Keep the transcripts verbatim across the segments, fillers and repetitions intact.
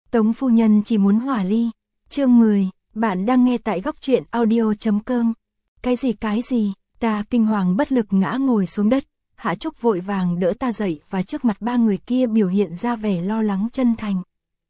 Tống phu nhân chỉ muốn hòa ly. Chương mười, bạn đang nghe tại góc truyện audio chấm com. Cái gì cái gì, ta kinh hoàng bất lực ngã ngồi xuống đất, Hạ Trúc vội vàng đỡ ta dậy và trước mặt ba người kia biểu hiện ra vẻ lo lắng chân thành.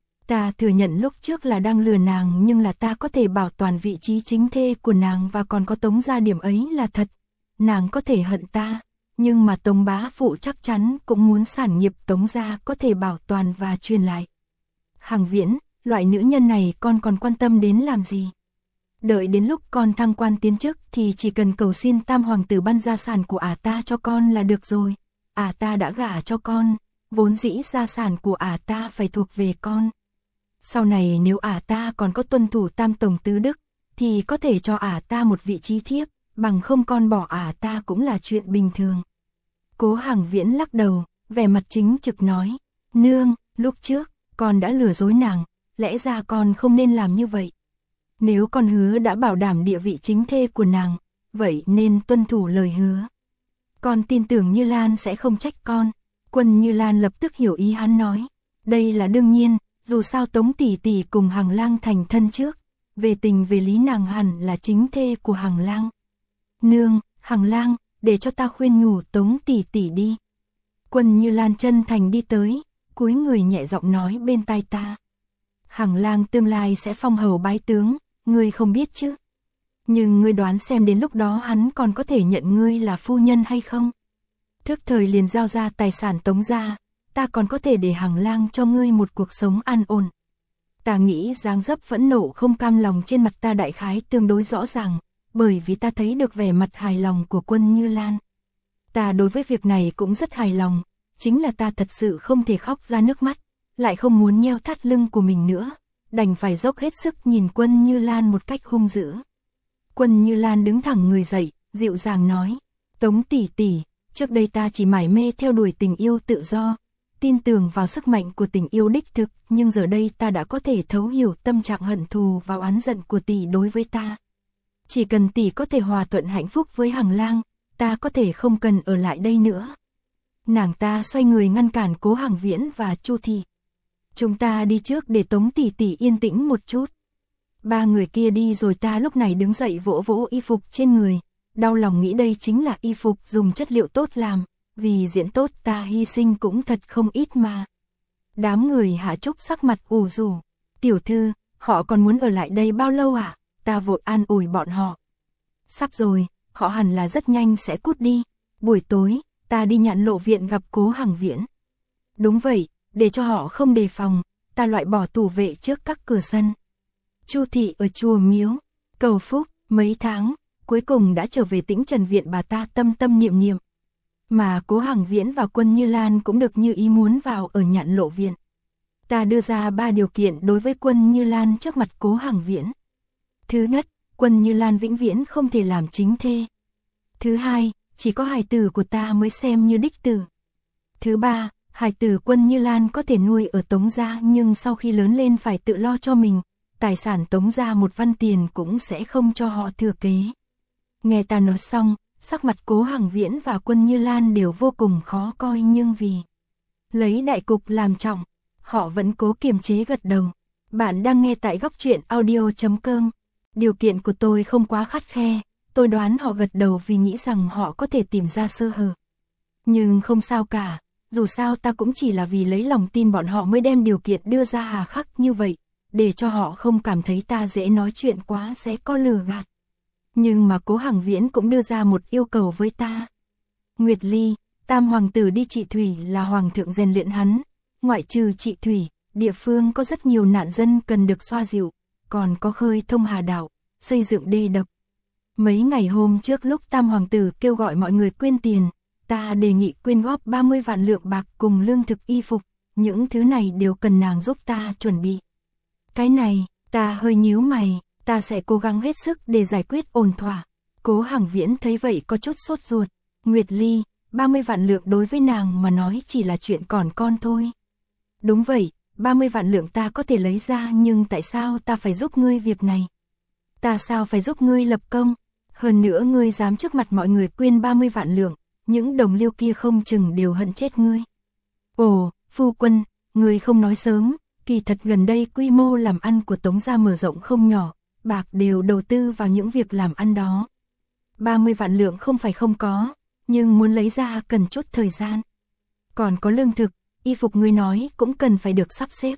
Ta thừa nhận lúc trước là đang lừa nàng, nhưng là ta có thể bảo toàn vị trí chính thê của nàng và còn có Tống gia, điểm ấy là thật. Nàng có thể hận ta, nhưng mà Tống bá phụ chắc chắn cũng muốn sản nghiệp Tống gia có thể bảo toàn và truyền lại. Hằng Viễn, loại nữ nhân này con còn quan tâm đến làm gì? Đợi đến lúc con thăng quan tiến chức thì chỉ cần cầu xin tam hoàng tử ban gia sản của ả ta cho con là được rồi. Ả ta đã gả cho con, vốn dĩ gia sản của ả ta phải thuộc về con. Sau này nếu ả ta còn có tuân thủ tam tổng tứ đức, thì có thể cho ả ta một vị trí thiếp, bằng không con bỏ ả ta cũng là chuyện bình thường. Cố Hằng Viễn lắc đầu, vẻ mặt chính trực nói, nương, lúc trước, con đã lừa dối nàng, lẽ ra con không nên làm như vậy. Nếu con hứa đã bảo đảm địa vị chính thê của nàng, vậy nên tuân thủ lời hứa. Con tin tưởng Như Lan sẽ không trách con. Quân Như Lan lập tức hiểu ý hắn nói, đây là đương nhiên, dù sao Tống tỷ tỷ cùng Hằng Lang thành thân trước, về tình về lý nàng hẳn là chính thê của Hằng Lang. Nương, Hằng Lang, để cho ta khuyên nhủ Tống tỷ tỷ đi. Quân Như Lan chân thành đi tới, cúi người nhẹ giọng nói bên tai ta. Hằng Lang tương lai sẽ phong hầu bái tướng, ngươi không biết chứ. Nhưng ngươi đoán xem đến lúc đó hắn còn có thể nhận ngươi là phu nhân hay không? Thức thời liền giao ra tài sản Tống gia, ta còn có thể để Hằng Lang cho ngươi một cuộc sống an ổn. Ta nghĩ dáng dấp phẫn nộ không cam lòng trên mặt ta đại khái tương đối rõ ràng, bởi vì ta thấy được vẻ mặt hài lòng của Quân Như Lan. Ta đối với việc này cũng rất hài lòng, chính là ta thật sự không thể khóc ra nước mắt, lại không muốn nheo thắt lưng của mình nữa, đành phải dốc hết sức nhìn Quân Như Lan một cách hung dữ. Quân Như Lan đứng thẳng người dậy, dịu dàng nói, Tống tỷ tỷ, trước đây ta chỉ mải mê theo đuổi tình yêu tự do, tin tưởng vào sức mạnh của tình yêu đích thực, nhưng giờ đây ta đã có thể thấu hiểu tâm trạng hận thù và oán giận của tỷ đối với ta. Chỉ cần tỷ có thể hòa thuận hạnh phúc với Hằng Lang, ta có thể không cần ở lại đây nữa. Nàng ta xoay người ngăn cản Cố Hằng Viễn và Chu Thị. Chúng ta đi trước để Tống tỷ tỷ yên tĩnh một chút. Ba người kia đi rồi ta lúc này đứng dậy vỗ vỗ y phục trên người, đau lòng nghĩ đây chính là y phục dùng chất liệu tốt làm, vì diễn tốt ta hy sinh cũng thật không ít mà. Đám người Hạ Trúc sắc mặt ủ rũ, tiểu thư, họ còn muốn ở lại đây bao lâu à? Ta vội an ủi bọn họ. Sắp rồi, họ hẳn là rất nhanh sẽ cút đi. Buổi tối, ta đi Nhạn Lộ viện gặp Cố Hằng Viễn. Đúng vậy, để cho họ không đề phòng, ta loại bỏ tủ vệ trước các cửa sân. Chu Thị ở chùa Miếu, cầu phúc, mấy tháng, cuối cùng đã trở về Tĩnh Trần viện bà ta tâm tâm niệm niệm. Mà Cố Hằng Viễn và Quân Như Lan cũng được như ý muốn vào ở Nhạn Lộ viện. Ta đưa ra ba điều kiện đối với Quân Như Lan trước mặt Cố Hằng Viễn. Thứ nhất, Quân Như Lan vĩnh viễn không thể làm chính thê. Thứ hai, chỉ có hài tử của ta mới xem như đích tử. Thứ ba, hài tử Quân Như Lan có thể nuôi ở Tống gia nhưng sau khi lớn lên phải tự lo cho mình, tài sản Tống gia một văn tiền cũng sẽ không cho họ thừa kế. Nghe ta nói xong, sắc mặt Cố Hằng Viễn và Quân Như Lan đều vô cùng khó coi, nhưng vì lấy đại cục làm trọng, họ vẫn cố kiềm chế gật đầu. Bạn đang nghe tại góc truyện audio chấm com. Điều kiện của tôi không quá khắt khe, tôi đoán họ gật đầu vì nghĩ rằng họ có thể tìm ra sơ hở. Nhưng không sao cả, dù sao ta cũng chỉ là vì lấy lòng tin bọn họ mới đem điều kiện đưa ra hà khắc như vậy, để cho họ không cảm thấy ta dễ nói chuyện quá sẽ có lừa gạt. Nhưng mà Cố Hằng Viễn cũng đưa ra một yêu cầu với ta. Nguyệt Ly, tam hoàng tử đi trị thủy là hoàng thượng rèn luyện hắn, ngoại trừ trị thủy, địa phương có rất nhiều nạn dân cần được xoa dịu, còn có khơi thông hà đảo, xây dựng đê đập. Mấy ngày hôm trước lúc tam hoàng tử kêu gọi mọi người quyên tiền, ta đề nghị quyên góp ba mươi vạn lượng bạc cùng lương thực y phục, những thứ này đều cần nàng giúp ta chuẩn bị. Cái này, ta hơi nhíu mày, ta sẽ cố gắng hết sức để giải quyết ổn thỏa. Cố Hằng Viễn thấy vậy có chút sốt ruột. Nguyệt Ly, ba mươi vạn lượng đối với nàng mà nói chỉ là chuyện còn con thôi. Đúng vậy, ba mươi vạn lượng ta có thể lấy ra, nhưng tại sao ta phải giúp ngươi việc này? Ta sao phải giúp ngươi lập công? Hơn nữa ngươi dám trước mặt mọi người quyên ba mươi vạn lượng, những đồng liêu kia không chừng đều hận chết ngươi. Ồ, phu quân, ngươi không nói sớm, Kỳ thật gần đây quy mô làm ăn của Tống gia mở rộng không nhỏ, bạc đều đầu tư vào những việc làm ăn đó. ba mươi vạn lượng không phải không có, nhưng muốn lấy ra cần chút thời gian. Còn có lương thực, y phục ngươi nói cũng cần phải được sắp xếp.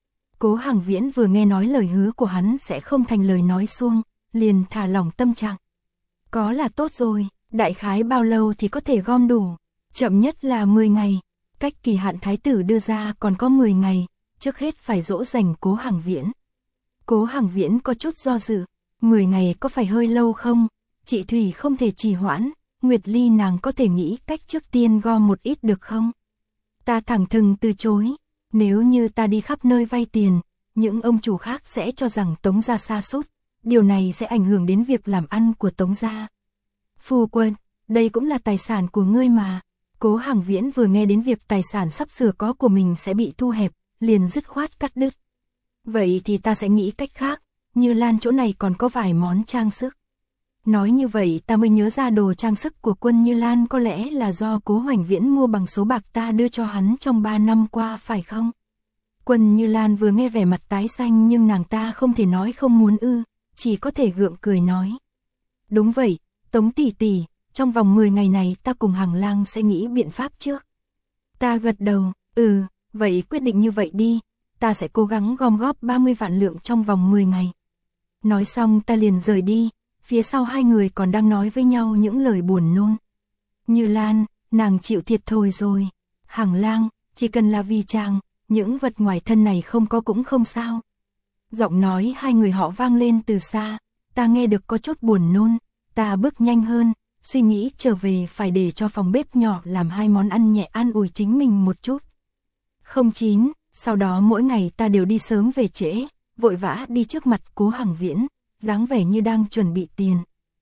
Cố Hằng Viễn vừa nghe nói lời hứa của hắn sẽ không thành lời nói suông, liền thả lỏng tâm trạng. Có là tốt rồi, đại khái bao lâu thì có thể gom đủ, chậm nhất là mười ngày, cách kỳ hạn thái tử đưa ra còn có mười ngày, trước hết phải dỗ dành Cố Hằng Viễn. Cố Hằng Viễn có chút do dự, mười ngày có phải hơi lâu không, chị Thủy không thể trì hoãn, Nguyệt Ly nàng có thể nghĩ cách trước tiên gom một ít được không? Ta thẳng thừng từ chối, nếu như ta đi khắp nơi vay tiền, những ông chủ khác sẽ cho rằng Tống gia sa sút, điều này sẽ ảnh hưởng đến việc làm ăn của Tống gia. Phu quân, đây cũng là tài sản của ngươi mà. Cố Hằng Viễn vừa nghe đến việc tài sản sắp sửa có của mình sẽ bị thu hẹp, liền dứt khoát cắt đứt. Vậy thì ta sẽ nghĩ cách khác, Như Lan chỗ này còn có vài món trang sức. Nói như vậy ta mới nhớ ra đồ trang sức của Quân Như Lan có lẽ là do Cố Hoành Viễn mua bằng số bạc ta đưa cho hắn trong ba năm qua phải không? Quân Như Lan vừa nghe vẻ mặt tái xanh nhưng nàng ta không thể nói không muốn ư, chỉ có thể gượng cười nói. Đúng vậy, Tống tỷ tỷ, trong vòng mười ngày này ta cùng Hằng Lang sẽ nghĩ biện pháp trước. Ta gật đầu, ừ, vậy quyết định như vậy đi, ta sẽ cố gắng gom góp ba mươi vạn lượng trong vòng mười ngày. Nói xong ta liền rời đi, phía sau hai người còn đang nói với nhau những lời buồn nôn. Như Lan, nàng chịu thiệt thôi rồi. Hằng Lang, chỉ cần là vì chàng, những vật ngoài thân này không có cũng không sao. Giọng nói hai người họ vang lên từ xa, ta nghe được có chút buồn nôn, ta bước nhanh hơn, suy nghĩ trở về phải để cho phòng bếp nhỏ làm hai món ăn nhẹ an ủi chính mình một chút. Không chín, sau đó mỗi ngày ta đều đi sớm về trễ, vội vã đi trước mặt Cố Hằng Viễn, dáng vẻ như đang chuẩn bị tiền.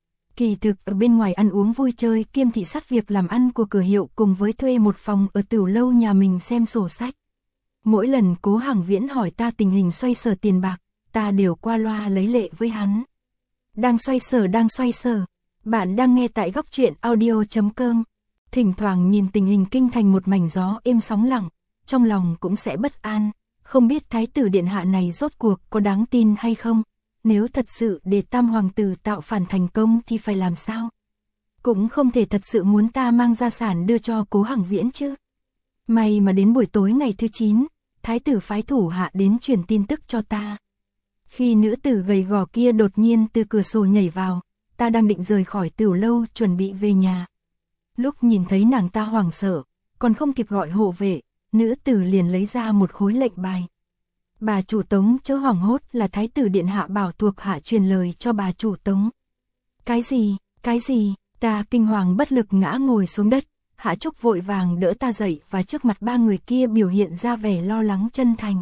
Kỳ thực ở bên ngoài ăn uống vui chơi kiêm thị sát việc làm ăn của cửa hiệu cùng với thuê một phòng ở tửu lâu nhà mình xem sổ sách. Mỗi lần Cố Hằng Viễn hỏi ta tình hình xoay sở tiền bạc, ta đều qua loa lấy lệ với hắn. Đang xoay sở đang xoay sở, bạn đang nghe tại góc truyện audio chấm com. Thỉnh thoảng nhìn tình hình kinh thành một mảnh gió êm sóng lặng, trong lòng cũng sẽ bất an, không biết thái tử điện hạ này rốt cuộc có đáng tin hay không, nếu thật sự để tam hoàng tử tạo phản thành công thì phải làm sao? Cũng không thể thật sự muốn ta mang gia sản đưa cho Cố Hằng Viễn chứ. May mà đến buổi tối ngày thứ chín, thái tử phái thủ hạ đến truyền tin tức cho ta. Khi nữ tử gầy gò kia đột nhiên từ cửa sổ nhảy vào, ta đang định rời khỏi tửu lâu chuẩn bị về nhà. Lúc nhìn thấy nàng ta hoảng sợ, còn không kịp gọi hộ vệ, nữ tử liền lấy ra một khối lệnh bài. Bà chủ Tống chớ hoảng hốt, là thái tử điện hạ bảo thuộc hạ truyền lời cho bà chủ Tống. Cái gì, cái gì, ta kinh hoàng bất lực ngã ngồi xuống đất, Hạ Trúc vội vàng đỡ ta dậy và trước mặt ba người kia biểu hiện ra vẻ lo lắng chân thành.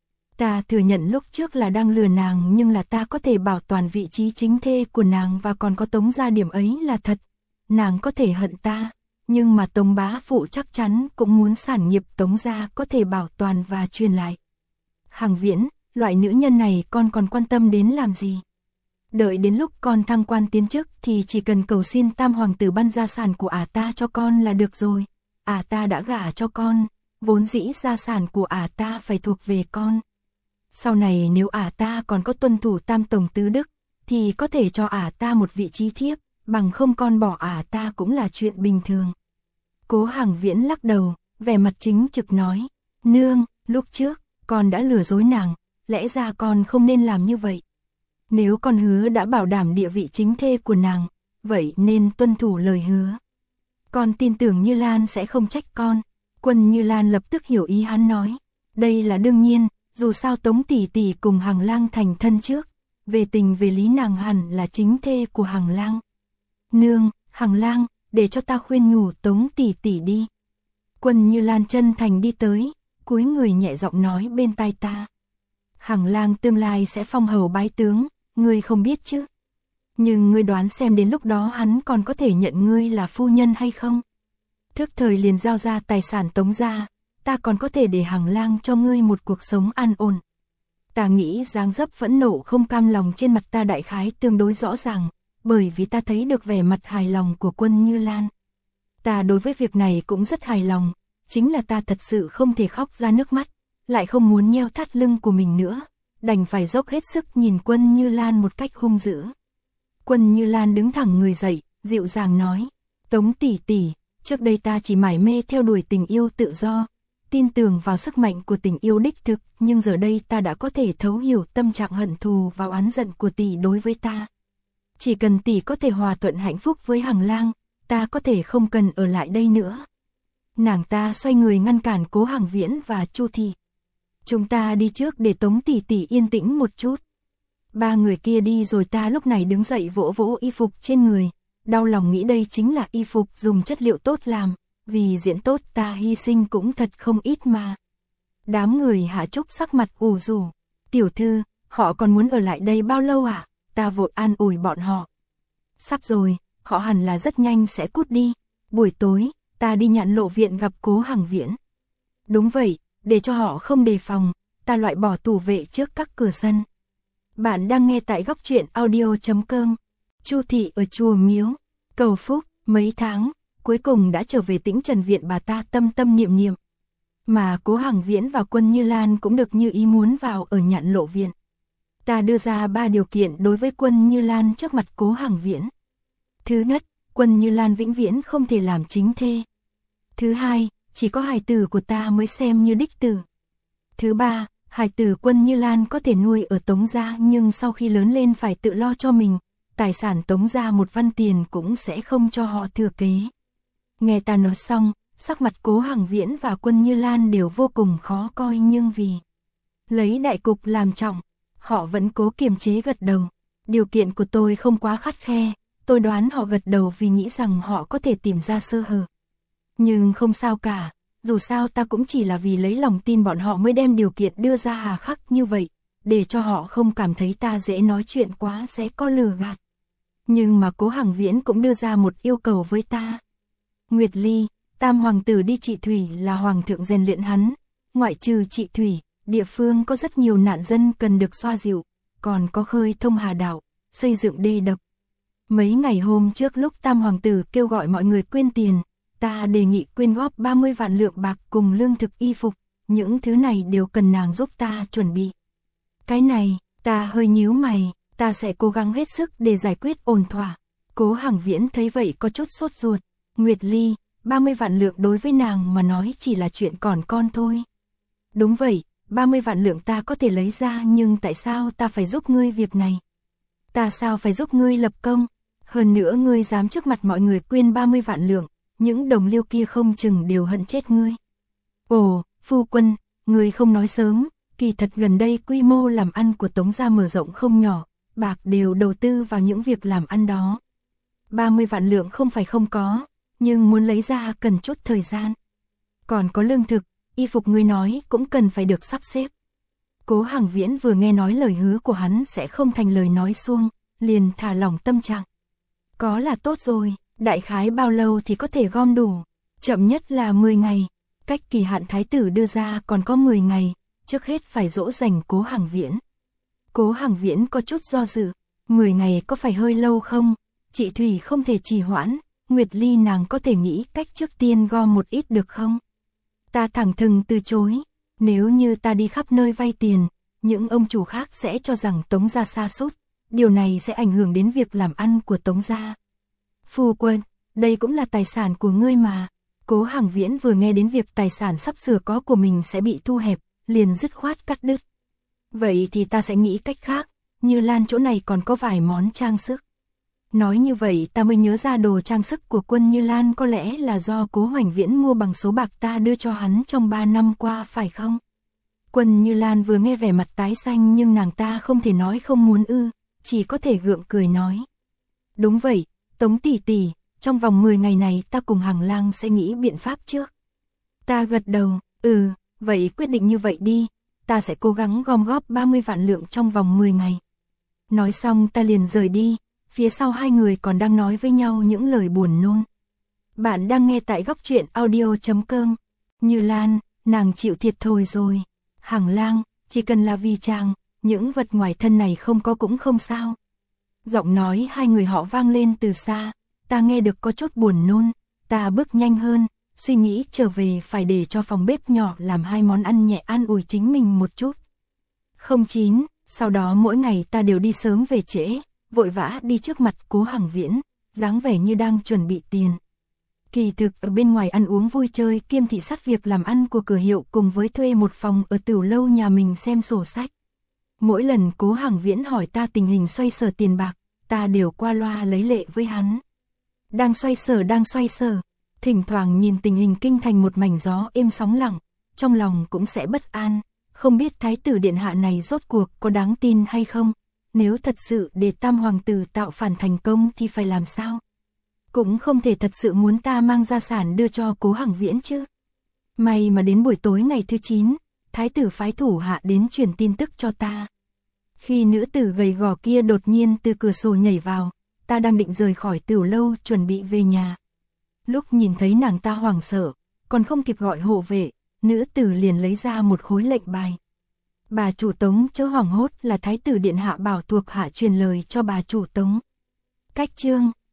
Ta thừa nhận lúc trước là đang lừa nàng nhưng là ta có thể bảo toàn vị trí chính thê của nàng và còn có Tống gia điểm ấy là thật. Nàng có thể hận ta, nhưng mà Tống bá phụ chắc chắn cũng muốn sản nghiệp Tống gia có thể bảo toàn và truyền lại. Hằng Viễn, loại nữ nhân này con còn quan tâm đến làm gì? Đợi đến lúc con thăng quan tiến chức thì chỉ cần cầu xin tam hoàng tử ban gia sản của ả ta cho con là được rồi. Ả ta đã gả cho con, vốn dĩ gia sản của ả ta phải thuộc về con. Sau này nếu ả ta còn có tuân thủ tam tổng tứ đức, thì có thể cho ả ta một vị trí thiếp, bằng không con bỏ ả ta cũng là chuyện bình thường. Cố Hằng Viễn lắc đầu, vẻ mặt chính trực nói, nương, lúc trước, con đã lừa dối nàng, lẽ ra con không nên làm như vậy. Nếu con hứa đã bảo đảm địa vị chính thê của nàng, vậy nên tuân thủ lời hứa. Con tin tưởng Như Lan sẽ không trách con. Quân Như Lan lập tức hiểu ý hắn nói, đây là đương nhiên, dù sao Tống tỷ tỷ cùng Hằng Lang thành thân trước, về tình về lý nàng hẳn là chính thê của Hằng Lang. Nương, Hằng Lang, để cho ta khuyên nhủ Tống tỷ tỷ đi. Quân Như Lan chân thành đi tới, cúi người nhẹ giọng nói bên tai ta. Hằng Lang tương lai sẽ phong hầu bái tướng, ngươi không biết chứ. Nhưng ngươi đoán xem đến lúc đó hắn còn có thể nhận ngươi là phu nhân hay không? Thức thời liền giao ra tài sản Tống gia, ta còn có thể để Hằng Lang cho ngươi một cuộc sống an ổn. Ta nghĩ dáng dấp phẫn nộ không cam lòng trên mặt ta đại khái tương đối rõ ràng, bởi vì ta thấy được vẻ mặt hài lòng của Quân Như Lan. Ta đối với việc này cũng rất hài lòng, chính là ta thật sự không thể khóc ra nước mắt, lại không muốn nheo thắt lưng của mình nữa, đành phải dốc hết sức nhìn Quân Như Lan một cách hung dữ. Quân Như Lan đứng thẳng người dậy, dịu dàng nói, Tống tỷ tỷ, trước đây ta chỉ mải mê theo đuổi tình yêu tự do, tin tưởng vào sức mạnh của tình yêu đích thực, nhưng giờ đây ta đã có thể thấu hiểu tâm trạng hận thù và oán giận của tỷ đối với ta. Chỉ cần tỷ có thể hòa thuận hạnh phúc với Hằng Lang, ta có thể không cần ở lại đây nữa. Nàng ta xoay người ngăn cản Cố Hàng Viễn và Chu Thị. Chúng ta đi trước để Tống tỷ tỷ yên tĩnh một chút. Ba người kia đi rồi ta lúc này đứng dậy vỗ vỗ y phục trên người, đau lòng nghĩ đây chính là y phục dùng chất liệu tốt làm, vì diễn tốt ta hy sinh cũng thật không ít mà. Đám người Hạ Trúc sắc mặt ủ rũ, tiểu thư, họ còn muốn ở lại đây bao lâu ạ? À? Ta vội an ủi bọn họ. Sắp rồi, họ hẳn là rất nhanh sẽ cút đi. Buổi tối, ta đi Nhạn Lộ viện gặp Cố Hàng Viễn. Đúng vậy, để cho họ không đề phòng, ta loại bỏ tủ vệ trước các cửa sân. Bạn đang nghe tại góc truyện audio chấm com. Chu Thị ở chùa Miếu, cầu phúc, mấy tháng, cuối cùng đã trở về Tĩnh Trần viện bà ta tâm tâm niệm niệm. Mà Cố Hàng Viễn và Quân Như Lan cũng được như ý muốn vào ở Nhạn Lộ viện. Ta đưa ra ba điều kiện đối với Quân Như Lan trước mặt Cố Hàng Viễn. Thứ nhất, Quân Như Lan vĩnh viễn không thể làm chính thê. Thứ hai, chỉ có hài tử của ta mới xem như đích tử. Thứ ba, hài tử Quân Như Lan có thể nuôi ở Tống gia nhưng sau khi lớn lên phải tự lo cho mình, tài sản Tống gia một văn tiền cũng sẽ không cho họ thừa kế. Nghe ta nói xong, sắc mặt Cố Hàng Viễn và Quân Như Lan đều vô cùng khó coi nhưng vì lấy đại cục làm trọng, họ vẫn cố kiềm chế gật đầu. Điều kiện của tôi không quá khắt khe, tôi đoán họ gật đầu vì nghĩ rằng họ có thể tìm ra sơ hở. Nhưng không sao cả, dù sao ta cũng chỉ là vì lấy lòng tin bọn họ mới đem điều kiện đưa ra hà khắc như vậy, để cho họ không cảm thấy ta dễ nói chuyện quá sẽ có lừa gạt. Nhưng mà Cố Hàng Viễn cũng đưa ra một yêu cầu với ta. Nguyệt Ly, tam hoàng tử đi trị thủy là hoàng thượng rèn luyện hắn, ngoại trừ trị thủy, địa phương có rất nhiều nạn dân cần được xoa dịu, còn có khơi thông hà đạo, xây dựng đê đập. Mấy ngày hôm trước lúc tam hoàng tử kêu gọi mọi người quyên tiền, ta đề nghị quyên góp ba mươi vạn lượng bạc cùng lương thực y phục, những thứ này đều cần nàng giúp ta chuẩn bị. Cái này, ta hơi nhíu mày, ta sẽ cố gắng hết sức để giải quyết ổn thỏa. Cố Hàng Viễn thấy vậy có chút sốt ruột. Nguyệt Ly, ba mươi vạn lượng đối với nàng mà nói chỉ là chuyện còn con thôi. Đúng vậy, ba mươi vạn lượng ta có thể lấy ra nhưng tại sao ta phải giúp ngươi việc này? Ta sao phải giúp ngươi lập công? Hơn nữa ngươi dám trước mặt mọi người quyên ba mươi vạn lượng, những đồng liêu kia không chừng đều hận chết ngươi. Ồ, phu quân, ngươi không nói sớm, kỳ thật gần đây quy mô làm ăn của Tống gia mở rộng không nhỏ, bạc đều đầu tư vào những việc làm ăn đó. ba mươi vạn lượng không phải không có, nhưng muốn lấy ra cần chút thời gian. Còn có lương thực, y phục ngươi nói cũng cần phải được sắp xếp. Cố Hàng Viễn vừa nghe nói lời hứa của hắn sẽ không thành lời nói suông, liền thả lỏng tâm trạng. Có là tốt rồi, đại khái bao lâu thì có thể gom đủ? Chậm nhất là mười ngày, cách kỳ hạn thái tử đưa ra còn có mười ngày, trước hết phải dỗ dành Cố Hàng Viễn. Cố Hàng Viễn có chút do dự, mười ngày có phải hơi lâu không? Chị Thủy không thể trì hoãn, Nguyệt Ly nàng có thể nghĩ cách trước tiên gom một ít được không? Ta thẳng thừng từ chối, nếu như ta đi khắp nơi vay tiền, những ông chủ khác sẽ cho rằng Tống gia sa sút, điều này sẽ ảnh hưởng đến việc làm ăn của Tống gia. Phu quân, đây cũng là tài sản của ngươi mà. Cố Hàng Viễn vừa nghe đến việc tài sản sắp sửa có của mình sẽ bị thu hẹp, liền dứt khoát cắt đứt. Vậy thì ta sẽ nghĩ cách khác, Như Lan chỗ này còn có vài món trang sức. Nói như vậy ta mới nhớ ra đồ trang sức của Quân Như Lan có lẽ là do Cố Hoành Viễn mua bằng số bạc ta đưa cho hắn trong ba năm qua phải không? Quân Như Lan vừa nghe vẻ mặt tái xanh nhưng nàng ta không thể nói không muốn ư, chỉ có thể gượng cười nói. Đúng vậy, Tống tỷ tỷ, trong vòng mười ngày này ta cùng Hằng Lang sẽ nghĩ biện pháp trước. Ta gật đầu, ừ, vậy quyết định như vậy đi, ta sẽ cố gắng gom góp ba mươi vạn lượng trong vòng mười ngày. Nói xong ta liền rời đi, phía sau hai người còn đang nói với nhau những lời buồn nôn. Bạn đang nghe tại góc truyện audio chấm com. Như Lan, nàng chịu thiệt thòi rồi. Hằng Lang, chỉ cần là vì chàng, những vật ngoài thân này không có cũng không sao. Giọng nói hai người họ vang lên từ xa, ta nghe được có chút buồn nôn, ta bước nhanh hơn, suy nghĩ trở về phải để cho phòng bếp nhỏ làm hai món ăn nhẹ an ủi chính mình một chút. Không chín, sau đó mỗi ngày ta đều đi sớm về trễ, vội vã đi trước mặt Cố Hằng Viễn, dáng vẻ như đang chuẩn bị tiền. Kỳ thực ở bên ngoài ăn uống vui chơi kiêm thị sát việc làm ăn của cửa hiệu cùng với thuê một phòng ở Tửu lâu nhà mình xem sổ sách. Mỗi lần Cố Hằng Viễn hỏi ta tình hình xoay sở tiền bạc, ta đều qua loa lấy lệ với hắn. Đang xoay sở đang xoay sở, thỉnh thoảng nhìn tình hình kinh thành một mảnh gió êm sóng lặng, trong lòng cũng sẽ bất an, không biết thái tử điện hạ này rốt cuộc có đáng tin hay không, nếu thật sự để tam hoàng tử tạo phản thành công thì phải làm sao? Cũng không thể thật sự muốn ta mang gia sản đưa cho Cố Hằng Viễn chứ. May mà đến buổi tối ngày thứ chín, thái tử phái thủ hạ đến truyền tin tức cho ta. Khi nữ tử gầy gò kia đột nhiên từ cửa sổ nhảy vào, ta đang định rời khỏi Tửu lâu chuẩn bị về nhà. Lúc nhìn thấy nàng ta hoảng sợ, còn không kịp gọi hộ vệ, nữ tử liền lấy ra một khối lệnh bài. Bà chủ Tống chớ hoảng hốt, là thái tử điện hạ bảo thuộc hạ truyền lời cho bà chủ Tống. Cách chương